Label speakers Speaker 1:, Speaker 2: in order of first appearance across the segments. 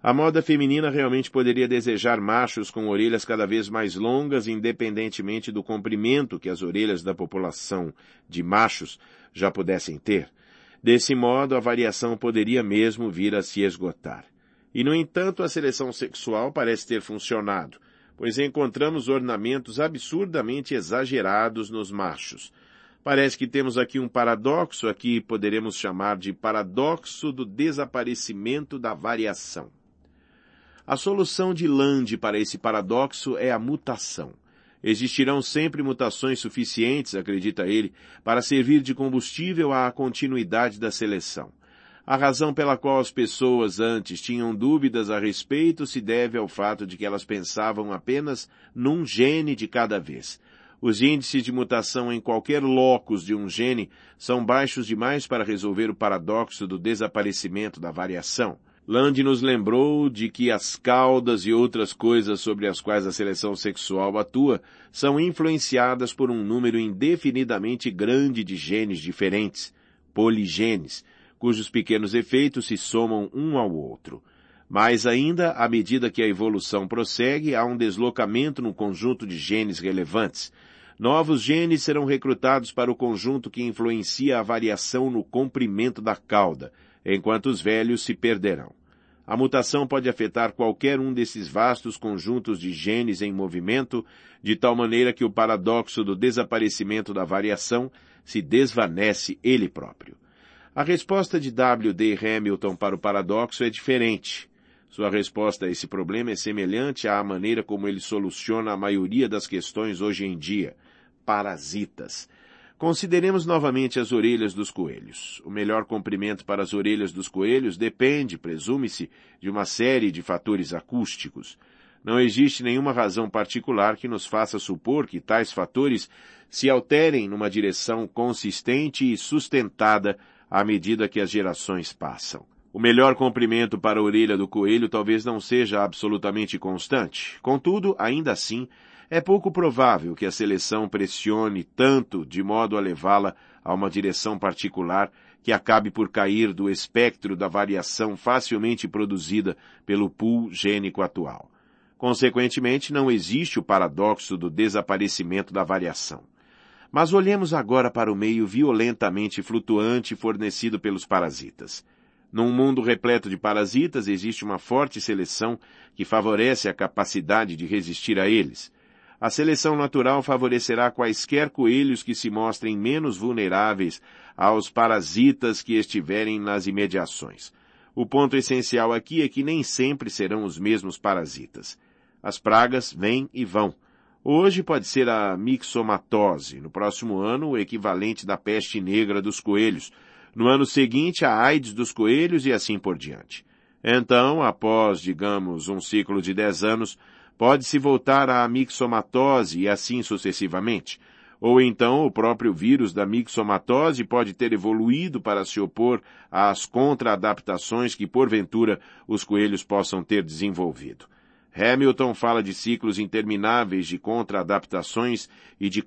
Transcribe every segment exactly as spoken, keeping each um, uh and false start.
Speaker 1: A moda feminina realmente poderia desejar machos com orelhas cada vez mais longas, independentemente do comprimento que as orelhas da população de machos já pudessem ter. Desse modo, a variação poderia mesmo vir a se esgotar. E, no entanto, a seleção sexual parece ter funcionado, pois encontramos ornamentos absurdamente exagerados nos machos. Parece que temos aqui um paradoxo, aqui poderemos chamar de paradoxo do desaparecimento da variação. A solução de Land para esse paradoxo é a mutação. Existirão sempre mutações suficientes, acredita ele, para servir de combustível à continuidade da seleção. A razão pela qual as pessoas antes tinham dúvidas a respeito se deve ao fato de que elas pensavam apenas num gene de cada vez. Os índices de mutação em qualquer locus de um gene são baixos demais para resolver o paradoxo do desaparecimento da variação. Land nos lembrou de que as caudas e outras coisas sobre as quais a seleção sexual atua são influenciadas por um número indefinidamente grande de genes diferentes, poligenes, cujos pequenos efeitos se somam um ao outro. Mais ainda, à medida que a evolução prossegue, há um deslocamento no conjunto de genes relevantes. Novos genes serão recrutados para o conjunto que influencia a variação no comprimento da cauda, enquanto os velhos se perderão. A mutação pode afetar qualquer um desses vastos conjuntos de genes em movimento, de tal maneira que o paradoxo do desaparecimento da variação se desvanece ele próprio. A resposta de W D Hamilton para o paradoxo é diferente. Sua resposta a esse problema é semelhante à maneira como ele soluciona a maioria das questões hoje em dia: parasitas. Consideremos novamente as orelhas dos coelhos. O melhor comprimento para as orelhas dos coelhos depende, presume-se, de uma série de fatores acústicos. Não existe nenhuma razão particular que nos faça supor que tais fatores se alterem numa direção consistente e sustentada à medida que as gerações passam. O melhor comprimento para a orelha do coelho talvez não seja absolutamente constante. Contudo, ainda assim, é pouco provável que a seleção pressione tanto de modo a levá-la a uma direção particular que acabe por cair do espectro da variação facilmente produzida pelo pool gênico atual. Consequentemente, não existe o paradoxo do desaparecimento da variação. Mas olhemos agora para o meio violentamente flutuante fornecido pelos parasitas. Num mundo repleto de parasitas, existe uma forte seleção que favorece a capacidade de resistir a eles. A seleção natural favorecerá quaisquer coelhos que se mostrem menos vulneráveis aos parasitas que estiverem nas imediações. O ponto essencial aqui é que nem sempre serão os mesmos parasitas. As pragas vêm e vão. Hoje pode ser a mixomatose, no próximo ano o equivalente da peste negra dos coelhos, no ano seguinte a AIDS dos coelhos e assim por diante. Então, após, digamos, um ciclo de dez anos, pode-se voltar à mixomatose e assim sucessivamente. Ou então o próprio vírus da mixomatose pode ter evoluído para se opor às contra-adaptações que, porventura, os coelhos possam ter desenvolvido. Hamilton fala de ciclos intermináveis de contra-adaptações e de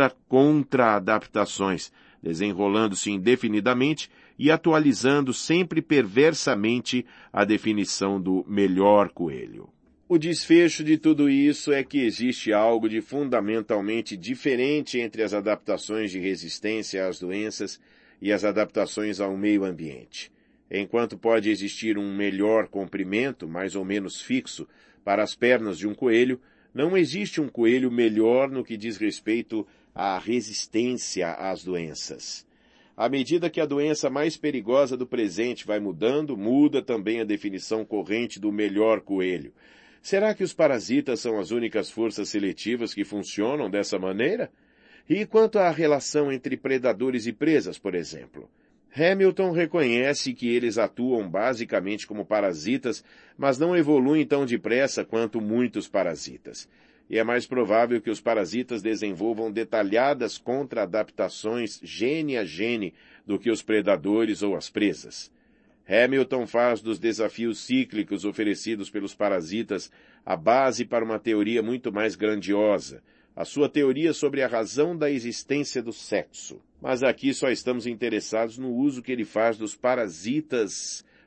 Speaker 1: contra-contra-adaptações, desenrolando-se indefinidamente e atualizando sempre perversamente a definição do melhor coelho. O desfecho de tudo isso é que existe algo de fundamentalmente diferente entre as adaptações de resistência às doenças e as adaptações ao meio ambiente. Enquanto pode existir um melhor comprimento, mais ou menos fixo, para as pernas de um coelho, não existe um coelho melhor no que diz respeito à resistência às doenças. À medida que a doença mais perigosa do presente vai mudando, muda também a definição corrente do melhor coelho. Será que os parasitas são as únicas forças seletivas que funcionam dessa maneira? E quanto à relação entre predadores e presas, por exemplo? Hamilton reconhece que eles atuam basicamente como parasitas, mas não evoluem tão depressa quanto muitos parasitas. E é mais provável que os parasitas desenvolvam detalhadas contra-adaptações gene a gene do que os predadores ou as presas. Hamilton faz dos desafios cíclicos oferecidos pelos parasitas a base para uma teoria muito mais grandiosa, a sua teoria sobre a razão da existência do sexo. Mas aqui só estamos interessados no uso que ele faz dos parasitas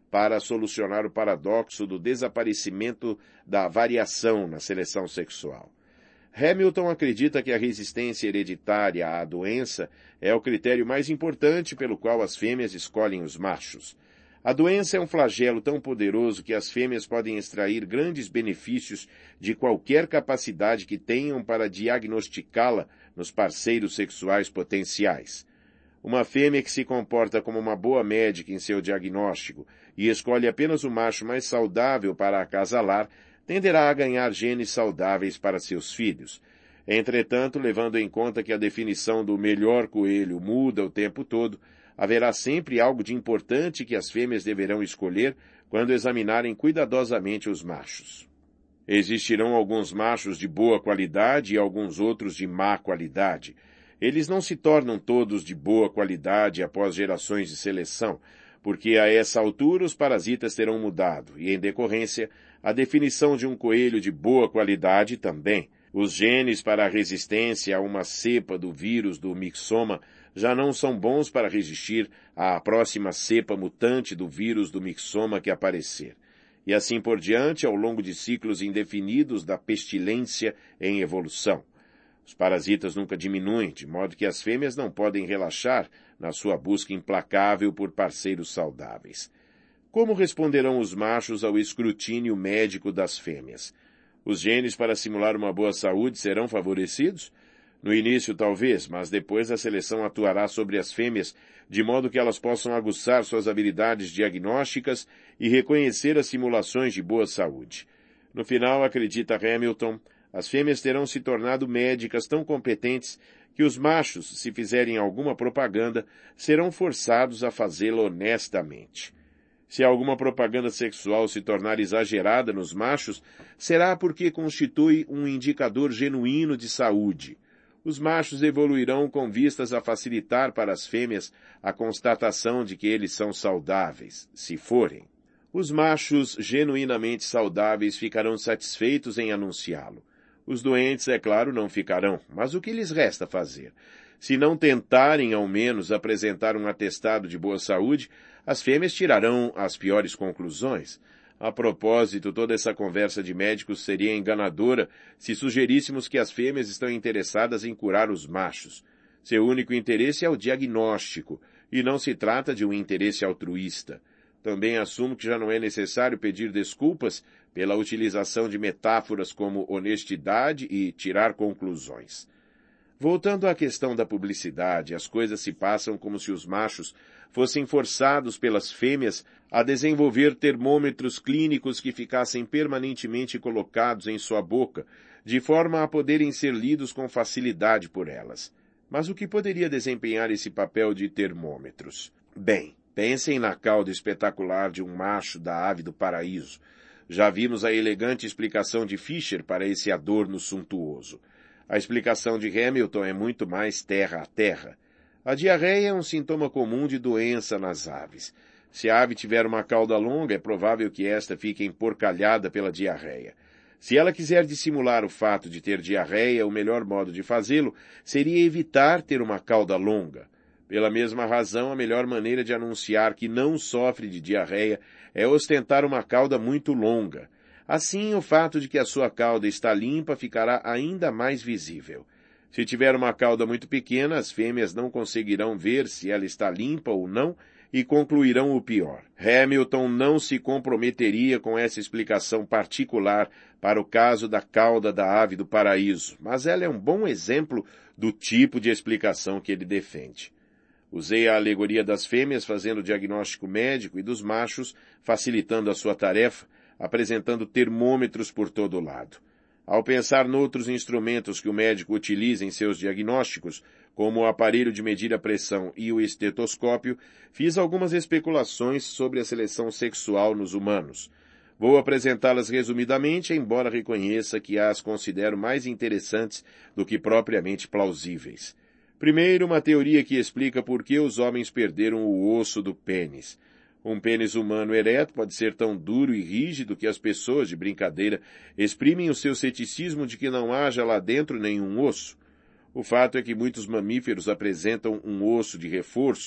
Speaker 1: para solucionar o paradoxo do desaparecimento da variação na seleção sexual. Hamilton acredita que a resistência hereditária à doença é o critério mais importante pelo qual as fêmeas escolhem os machos. A doença é um flagelo tão poderoso que as fêmeas podem extrair grandes benefícios de qualquer capacidade que tenham para diagnosticá-la nos parceiros sexuais potenciais. Uma fêmea que se comporta como uma boa médica em seu diagnóstico e escolhe apenas o macho mais saudável para acasalar, tenderá a ganhar genes saudáveis para seus filhos. Entretanto, levando em conta que a definição do melhor coelho muda o tempo todo, haverá sempre algo de importante que as fêmeas deverão escolher quando examinarem cuidadosamente os machos. Existirão alguns machos de boa qualidade e alguns outros de má qualidade. Eles não se tornam todos de boa qualidade após gerações de seleção, porque a essa altura os parasitas terão mudado, e, em decorrência, a definição de um coelho de boa qualidade também. Os genes para a resistência a uma cepa do vírus do mixoma já não são bons para resistir à próxima cepa mutante do vírus do mixoma que aparecer. E assim por diante, ao longo de ciclos indefinidos da pestilência em evolução. Os parasitas nunca diminuem, de modo que as fêmeas não podem relaxar na sua busca implacável por parceiros saudáveis. Como responderão os machos ao escrutínio médico das fêmeas? Os genes para simular uma boa saúde serão favorecidos? No início, talvez, mas depois a seleção atuará sobre as fêmeas, de modo que elas possam aguçar suas habilidades diagnósticas e reconhecer as simulações de boa saúde. No final, acredita Hamilton, as fêmeas terão se tornado médicas tão competentes que os machos, se fizerem alguma propaganda, serão forçados a fazê-la honestamente. Se alguma propaganda sexual se tornar exagerada nos machos, será porque constitui um indicador genuíno de saúde. Os machos evoluirão com vistas a facilitar para as fêmeas a constatação de que eles são saudáveis, se forem. Os machos genuinamente saudáveis ficarão satisfeitos em anunciá-lo. Os doentes, é claro, não ficarão, mas o que lhes resta fazer? Se não tentarem, ao menos, apresentar um atestado de boa saúde, as fêmeas tirarão as piores conclusões. A propósito, toda essa conversa de médicos seria enganadora se sugeríssemos que as fêmeas estão interessadas em curar os machos. Seu único interesse é o diagnóstico, e não se trata de um interesse altruísta. Também assumo que já não é necessário pedir desculpas pela utilização de metáforas como honestidade e tirar conclusões. Voltando à questão da publicidade, as coisas se passam como se os machos fossem forçados pelas fêmeas a desenvolver termômetros clínicos que ficassem permanentemente colocados em sua boca, de forma a poderem ser lidos com facilidade por elas. Mas o que poderia desempenhar esse papel de termômetros? Bem, pensem na cauda espetacular de um macho da ave do paraíso. Já vimos a elegante explicação de Fischer para esse adorno suntuoso. A explicação de Hamilton é muito mais terra a terra. A diarreia é um sintoma comum de doença nas aves. Se a ave tiver uma cauda longa, é provável que esta fique emporcalhada pela diarreia. Se ela quiser dissimular o fato de ter diarreia, o melhor modo de fazê-lo seria evitar ter uma cauda longa. Pela mesma razão, a melhor maneira de anunciar que não sofre de diarreia é ostentar uma cauda muito longa. Assim, o fato de que a sua cauda está limpa ficará ainda mais visível. Se tiver uma cauda muito pequena, as fêmeas não conseguirão ver se ela está limpa ou não e concluirão o pior. Hamilton não se comprometeria com essa explicação particular para o caso da cauda da ave do paraíso, mas ela é um bom exemplo do tipo de explicação que ele defende. Usei a alegoria das fêmeas fazendo o diagnóstico médico e dos machos facilitando a sua tarefa, apresentando termômetros por todo o lado. Ao pensar noutros instrumentos que o médico utiliza em seus diagnósticos, como o aparelho de medir a pressão e o estetoscópio, fiz algumas especulações sobre a seleção sexual nos humanos. Vou apresentá-las resumidamente, embora reconheça que as considero mais interessantes do que propriamente plausíveis. Primeiro, uma teoria que explica por que os homens perderam o osso do pênis. Um pênis humano ereto pode ser tão duro e rígido que as pessoas, de brincadeira, exprimem o seu ceticismo de que não haja lá dentro nenhum osso. O fato é que muitos mamíferos apresentam um osso de reforço,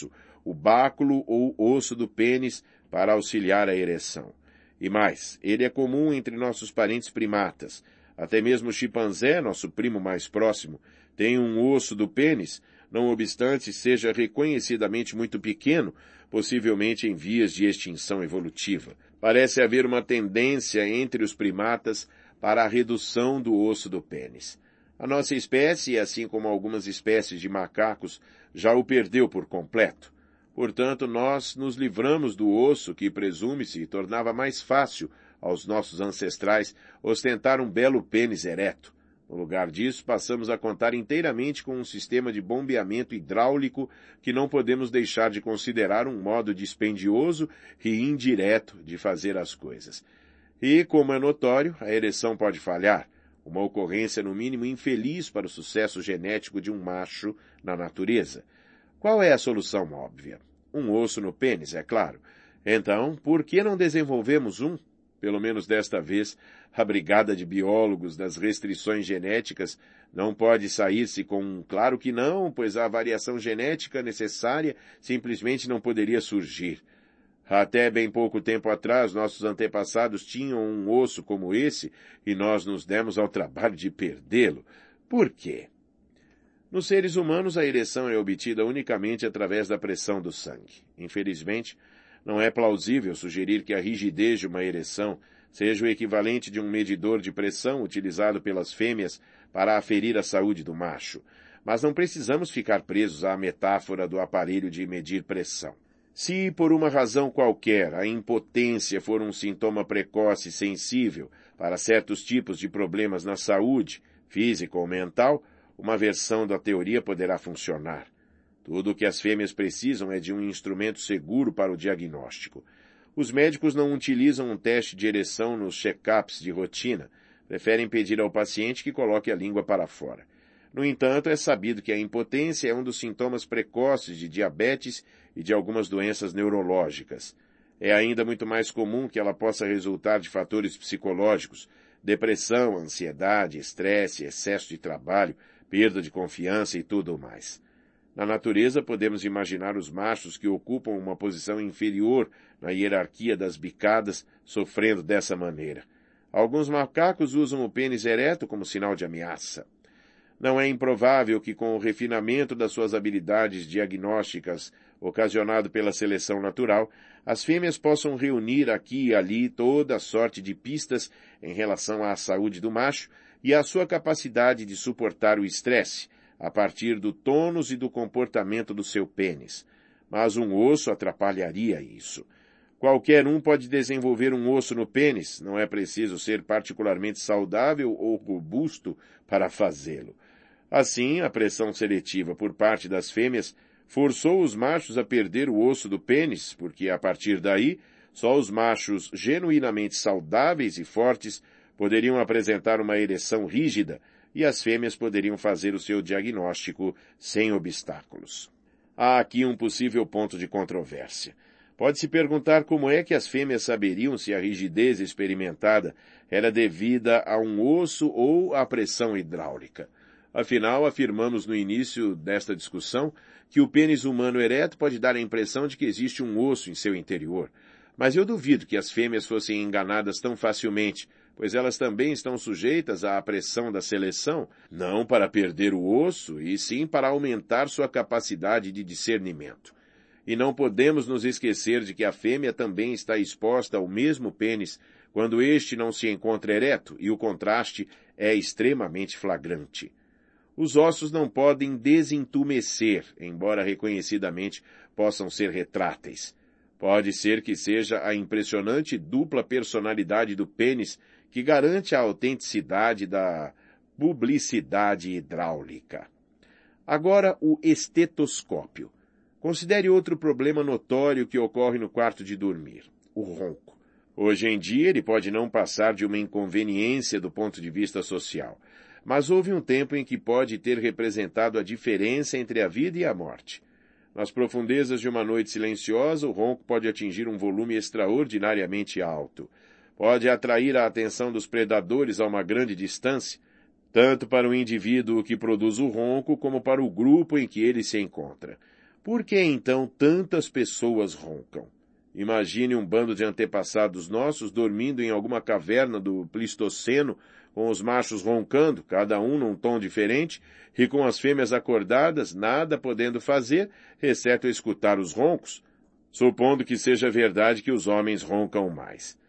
Speaker 1: o báculo ou osso do pênis para auxiliar a ereção. E mais, ele é comum entre nossos parentes primatas. Até mesmo o chimpanzé, nosso primo mais próximo, tem um osso do pênis, não obstante seja reconhecidamente muito pequeno, possivelmente em vias de extinção evolutiva. Parece haver uma tendência entre os primatas para a redução do osso do pênis. A nossa espécie, assim como algumas espécies de macacos, já o perdeu por completo. Portanto, nós nos livramos do osso que, presume-se, tornava mais fácil aos nossos ancestrais ostentar um belo pênis ereto. No lugar disso, passamos a contar inteiramente com um sistema de bombeamento hidráulico que não podemos deixar de considerar um modo dispendioso e indireto de fazer as coisas. E, como é notório, a ereção pode falhar, uma ocorrência no mínimo infeliz para o sucesso genético de um macho na natureza. Qual é a solução óbvia? Um osso no pênis, é claro. Então, por que não desenvolvemos um? Pelo menos desta vez, a brigada de biólogos das restrições genéticas não pode sair-se com um claro que não, pois a variação genética necessária simplesmente não poderia surgir. Até bem pouco tempo atrás, nossos antepassados tinham um osso como esse e nós nos demos ao trabalho de perdê-lo. Por quê? Nos seres humanos, a ereção é obtida unicamente através da pressão do sangue. Infelizmente, não é plausível sugerir que a rigidez de uma ereção seja o equivalente de um medidor de pressão utilizado pelas fêmeas para aferir a saúde do macho. Mas não precisamos ficar presos à metáfora do aparelho de medir pressão. Se, por uma razão qualquer, a impotência for um sintoma precoce e sensível para certos tipos de problemas na saúde, física ou mental, uma versão da teoria poderá funcionar. Tudo o que as fêmeas precisam é de um instrumento seguro para o diagnóstico. Os médicos não utilizam um teste de ereção nos check-ups de rotina, preferem pedir ao paciente que coloque a língua para fora. No entanto, é sabido que a impotência é um dos sintomas precoces de diabetes e de algumas doenças neurológicas. É ainda muito mais comum que ela possa resultar de fatores psicológicos, depressão, ansiedade, estresse, excesso de trabalho, perda de confiança e tudo mais. Na natureza, podemos imaginar os machos que ocupam uma posição inferior na hierarquia das bicadas sofrendo dessa maneira. Alguns macacos usam o pênis ereto como sinal de ameaça. Não é improvável que, com o refinamento das suas habilidades diagnósticas ocasionado pela seleção natural, as fêmeas possam reunir aqui e ali toda a sorte de pistas em relação à saúde do macho e à sua capacidade de suportar o estresse, a partir do tônus e do comportamento do seu pênis. Mas um osso atrapalharia isso. Qualquer um pode desenvolver um osso no pênis, não é preciso ser particularmente saudável ou robusto para fazê-lo. Assim, a pressão seletiva por parte das fêmeas forçou os machos a perder o osso do pênis, porque a partir daí, só os machos genuinamente saudáveis e fortes poderiam apresentar uma ereção rígida e as fêmeas poderiam fazer o seu diagnóstico sem obstáculos. Há aqui um possível ponto de controvérsia. Pode-se perguntar como é que as fêmeas saberiam se a rigidez experimentada era devida a um osso ou à pressão hidráulica. Afinal, afirmamos no início desta discussão que o pênis humano ereto pode dar a impressão de que existe um osso em seu interior. Mas eu duvido que as fêmeas fossem enganadas tão facilmente, pois elas também estão sujeitas à pressão da seleção, não para perder o osso, e sim para aumentar sua capacidade de discernimento. E não podemos nos esquecer de que a fêmea também está exposta ao mesmo pênis quando este não se encontra ereto, e o contraste é extremamente flagrante. Os ossos não podem desentumecer, embora reconhecidamente possam ser retráteis. Pode ser que seja a impressionante dupla personalidade do pênis que garante a autenticidade da publicidade hidráulica. Agora, o estetoscópio. Considere outro problema notório que ocorre no quarto de dormir, o ronco. Hoje em dia, ele pode não passar de uma inconveniência do ponto de vista social, mas houve um tempo em que pode ter representado a diferença entre a vida e a morte. Nas profundezas de uma noite silenciosa, o ronco pode atingir um volume extraordinariamente alto. Pode atrair a atenção dos predadores a uma grande distância, tanto para o indivíduo que produz o ronco como para o grupo em que ele se encontra. Por que então tantas pessoas roncam? Imagine um bando de antepassados nossos dormindo em alguma caverna do Pleistoceno, com os machos roncando, cada um num tom diferente, e com as fêmeas acordadas, nada podendo fazer, exceto escutar os roncos, supondo que seja verdade que os homens roncam mais.